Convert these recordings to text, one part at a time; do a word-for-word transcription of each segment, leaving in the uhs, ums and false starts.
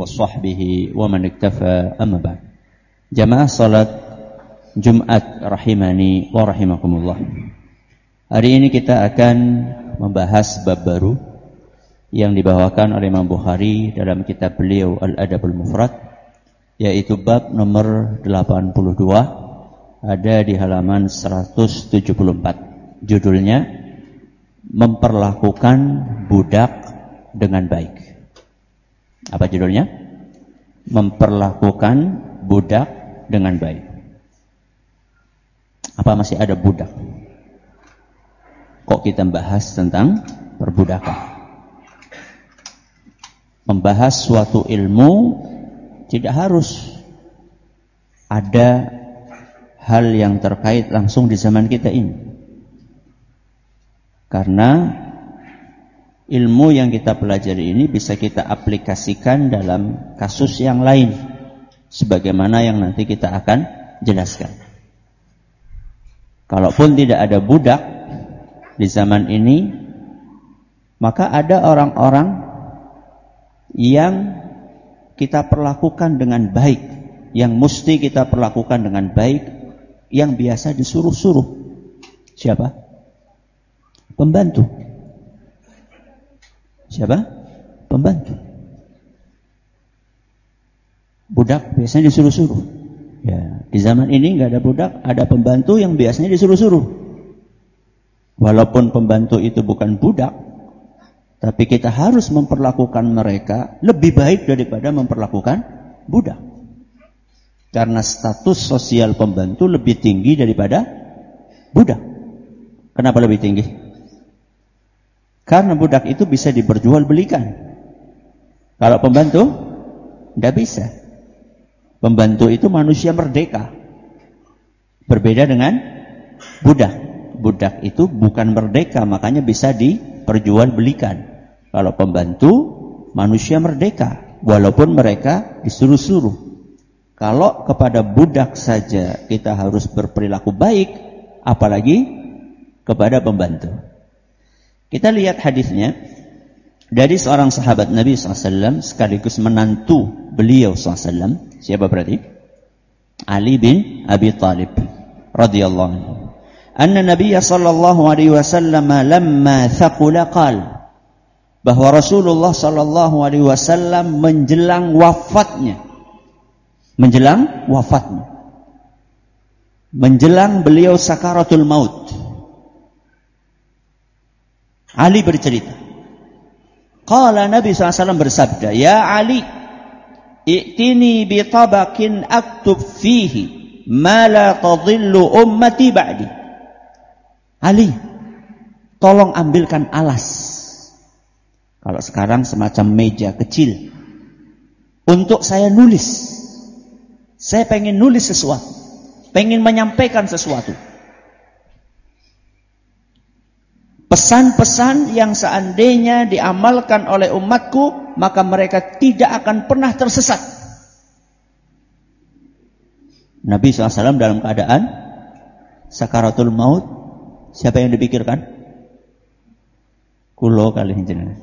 wa sahbihi wa man iktafa amma ba'd. Jamaah salat Jumat rahimani wa rahimakumullah. Hari ini kita akan membahas bab baru yang dibawakan oleh Imam Bukhari dalam kitab beliau Al-Adabul Mufrad, yaitu bab nomor delapan puluh dua, ada di halaman seratus tujuh puluh empat. Judulnya Memperlakukan budak dengan baik. Apa judulnya? Memperlakukan budak dengan baik. Apa masih ada budak? Kok kita bahas tentang perbudakan? Membahas suatu ilmu tidak harus ada hal yang terkait langsung di zaman kita ini. Karena ilmu yang kita pelajari ini bisa kita aplikasikan dalam kasus yang lain, sebagaimana yang nanti kita akan jelaskan. Kalaupun tidak ada budak di zaman ini, maka ada orang-orang yang kita perlakukan dengan baik, yang mesti kita perlakukan dengan baik, yang biasa disuruh-suruh. Siapa? Pembantu. Siapa? Pembantu. Budak biasanya disuruh-suruh. Ya, di zaman ini nggak ada budak, ada pembantu yang biasanya disuruh-suruh. Walaupun pembantu itu bukan budak, tapi kita harus memperlakukan mereka lebih baik daripada memperlakukan budak. Karena status sosial pembantu lebih tinggi daripada budak. Kenapa lebih tinggi? Karena budak itu bisa diperjualbelikan. Kalau pembantu, tidak bisa. Pembantu itu manusia merdeka. Berbeda dengan budak. Budak itu bukan merdeka, makanya bisa diperjualbelikan. Kalau pembantu, manusia merdeka, walaupun mereka disuruh-suruh. Kalau kepada budak saja kita harus berperilaku baik, apalagi kepada pembantu. Kita lihat hadisnya dari seorang sahabat Nabi shallallahu alaihi wasallam sekaligus menantu beliau shallallahu alaihi wasallam. Siapa berarti? Ali bin Abi Thalib radhiyallahu anhu. Anna Nabiy sallallahu alaihi wasallam lamma thaqula qala, bahwa Rasulullah sallallahu alaihi wasallam menjelang wafatnya, menjelang wafatnya, menjelang beliau sakaratul maut, Ali bercerita. Qala Nabi shallallahu alaihi wasallam bersabda, "Ya Ali, i'tini bi tabaqin aktub fihi ma la tadhillu ummati ba'di." Ali, tolong ambilkan alas. Kalau sekarang semacam meja kecil untuk saya nulis. Saya pengen nulis sesuatu, pengen menyampaikan sesuatu. Pesan-pesan yang seandainya diamalkan oleh umatku, maka mereka tidak akan pernah tersesat. Nabi shallallahu alaihi wasallam dalam keadaan sakaratul maut, siapa yang dipikirkan? Kulo kali jenengan.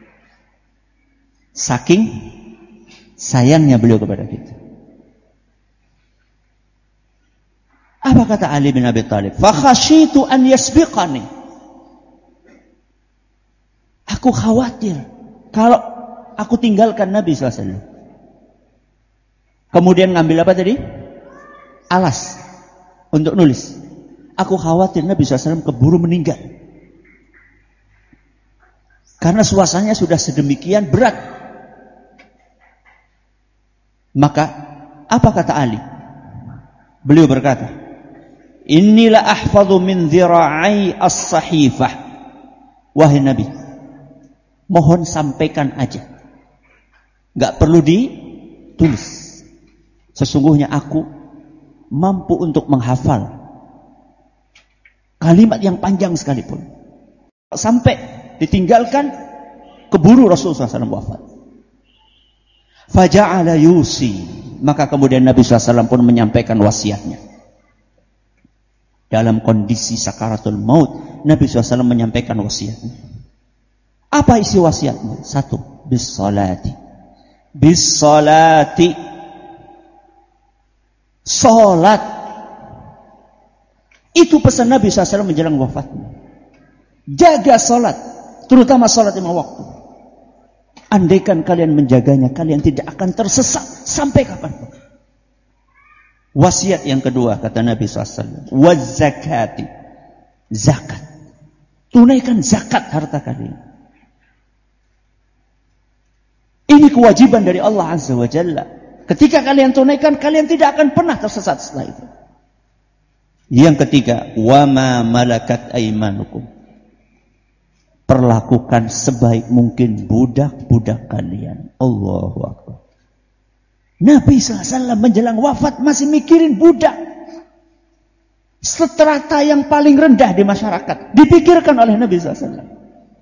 Saking sayangnya beliau kepada kita. Apa kata Ali bin Abi Thalib? Fa khasyitu an yasbiqani. Aku khawatir kalau aku tinggalkan Nabi shallallahu alaihi wasallam. Kemudian ngambil apa tadi? Alas untuk nulis. Aku khawatir Nabi shallallahu alaihi wasallam keburu meninggal. Karena suasananya sudah sedemikian berat. Maka apa kata Ali? Beliau berkata, "Inilah ahfadhu min dhira'i as-sahifah." Wahai Nabi, mohon sampaikan aja. Gak perlu ditulis. Sesungguhnya aku mampu untuk menghafal kalimat yang panjang sekalipun. Sampai ditinggalkan, keburu Rasulullah shallallahu alaihi wasallam wafat. Faja'ala yusi. Maka kemudian Nabi shallallahu alaihi wasallam pun menyampaikan wasiatnya. Dalam kondisi sakaratul maut, Nabi shallallahu alaihi wasallam menyampaikan wasiatnya. Apa isi wasiatnya? Satu, bis salati, bis salati. Salat. Itu pesan Nabi shallallahu alaihi wasallam menjelang wafatnya. Jaga salat, terutama salat lima waktu. Andaikan kalian menjaganya, kalian tidak akan tersesat sampai kapanpun. Wasiat yang kedua kata Nabi shallallahu alaihi wasallam, waz zakati, zakat. Tunaikan zakat harta kalian. Ini kewajiban dari Allah Azza wa Jalla. Ketika kalian tunaikan, kalian tidak akan pernah tersesat setelah itu. Yang ketiga, wama malakat aimanukum. Perlakukan sebaik mungkin budak-budak kalian. Allahu Akbar. Nabi shallallahu alaihi wasallam menjelang wafat masih mikirin budak. Strata yang paling rendah di masyarakat dipikirkan oleh Nabi shallallahu alaihi wasallam.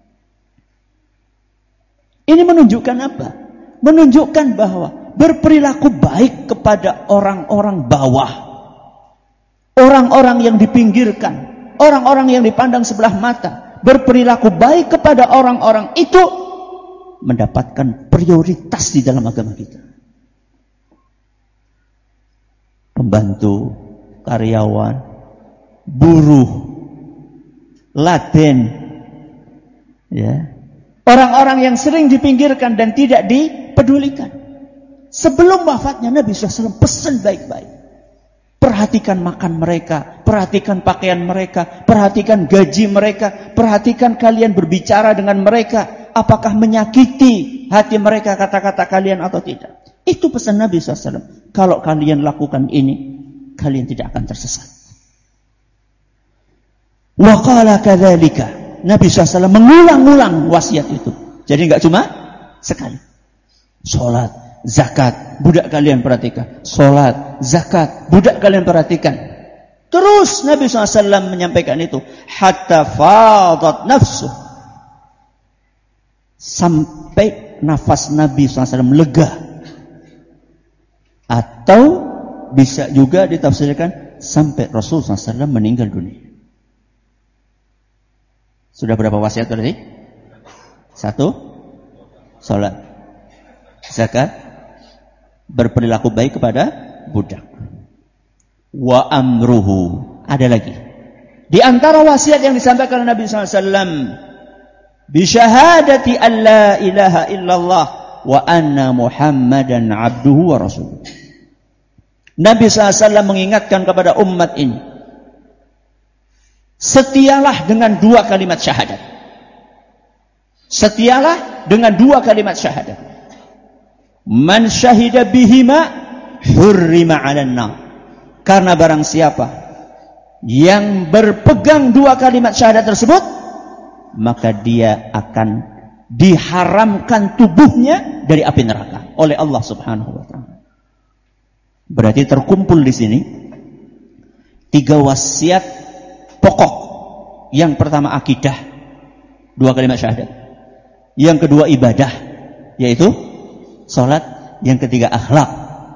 Ini menunjukkan apa? Menunjukkan bahwa berperilaku baik kepada orang-orang bawah, orang-orang yang dipinggirkan, orang-orang yang dipandang sebelah mata, berperilaku baik kepada orang-orang itu mendapatkan prioritas di dalam agama kita. Pembantu, karyawan, buruh, laden, ya, orang-orang yang sering dipinggirkan dan tidak dipedulikan. Sebelum wafatnya Nabi shallallahu alaihi wasallam pesan baik-baik. Perhatikan makan mereka, perhatikan pakaian mereka, perhatikan gaji mereka, perhatikan kalian berbicara dengan mereka, apakah menyakiti hati mereka kata-kata kalian atau tidak. Itu pesan Nabi shallallahu alaihi wasallam. Kalau kalian lakukan ini, kalian tidak akan tersesat. Wa qala kadzalika. Nabi shallallahu alaihi wasallam mengulang-ulang wasiat itu. Jadi enggak cuma sekali. Salat, zakat, budak kalian perhatikan. Salat, zakat, budak kalian perhatikan. Terus Nabi shallallahu alaihi wasallam menyampaikan itu. Hatta fadat nafsu. Sampai nafas Nabi shallallahu alaihi wasallam lega. Atau bisa juga ditafsirkan sampai Rasul shallallahu alaihi wasallam meninggal dunia. Sudah berapa wasiat tadi? Satu, salat, zakat, berperilaku baik kepada budak. Wa amruhu. Ada lagi. Di antara wasiat yang disampaikan oleh Nabi shallallahu alaihi wasallam, bi syahadati an la ilaha illallah wa anna Muhammadan abduhu wa rasuluh. Nabi shallallahu alaihi wasallam mengingatkan kepada umat ini, setialah dengan dua kalimat syahadat. Setialah dengan dua kalimat syahadat. Man syahida bihima hurrima 'alan nar. Karena barang siapa yang berpegang dua kalimat syahadat tersebut, maka dia akan diharamkan tubuhnya dari api neraka oleh Allah Subhanahu wa taala. Berarti terkumpul di sini tiga wasiat pokok. Yang pertama akidah, dua kalimat syahadat. Yang kedua ibadah, yaitu salat. Yang ketiga akhlak,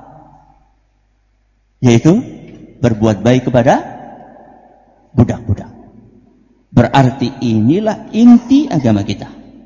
yaitu berbuat baik kepada budak-budak. Berarti inilah inti agama kita.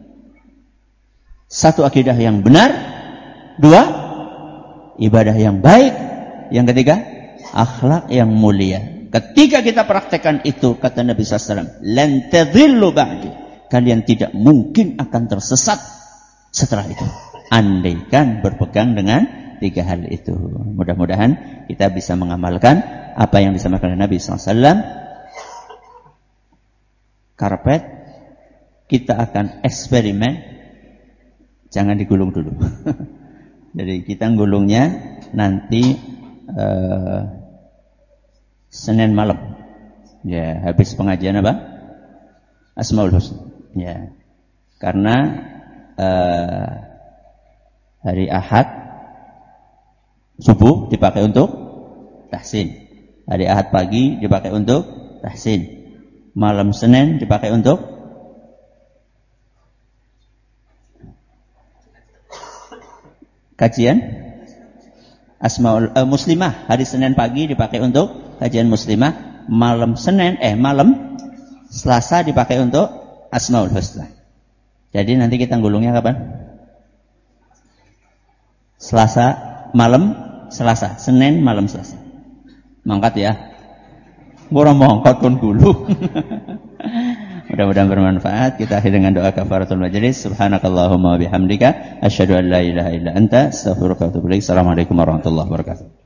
Satu, akidah yang benar. Dua, ibadah yang baik. Yang ketiga, akhlak yang mulia. Ketika kita praktekkan itu, kata Nabi shallallahu alaihi wasallam, lan tadhillu ba'di. Kalian tidak mungkin akan tersesat setelah itu. Andaikan berpegang dengan tiga hal itu. Mudah-mudahan kita bisa mengamalkan apa yang disampaikan oleh Nabi shallallahu alaihi wasallam. Karpet, kita akan eksperimen. Jangan digulung dulu. Jadi kita gulungnya nanti uh, Senin malam. Ya, habis pengajian apa? Asmaul Husna. Ya. Karena uh, hari Ahad subuh dipakai untuk tahsin. Hari Ahad pagi dipakai untuk tahsin. Malam Senin dipakai untuk kajian Asmaul uh, Muslimah. Hari Senin pagi dipakai untuk kajian Muslimah. Malam Senin eh malam Selasa dipakai untuk Asmaul Husna. Jadi nanti kita gulungnya kapan? Selasa malam Selasa, Senin malam Selasa. Mangkat ya. Ora mangkat kon gulu. Mudah-mudahan bermanfaat. Kita akhiri dengan doa kafaratul majelis. Subhanakallahumma wa bihamdika asyhadu an la ilaha illa anta astaghfiruka wa atubu ilaik. Assalamualaikum warahmatullahi wabarakatuh.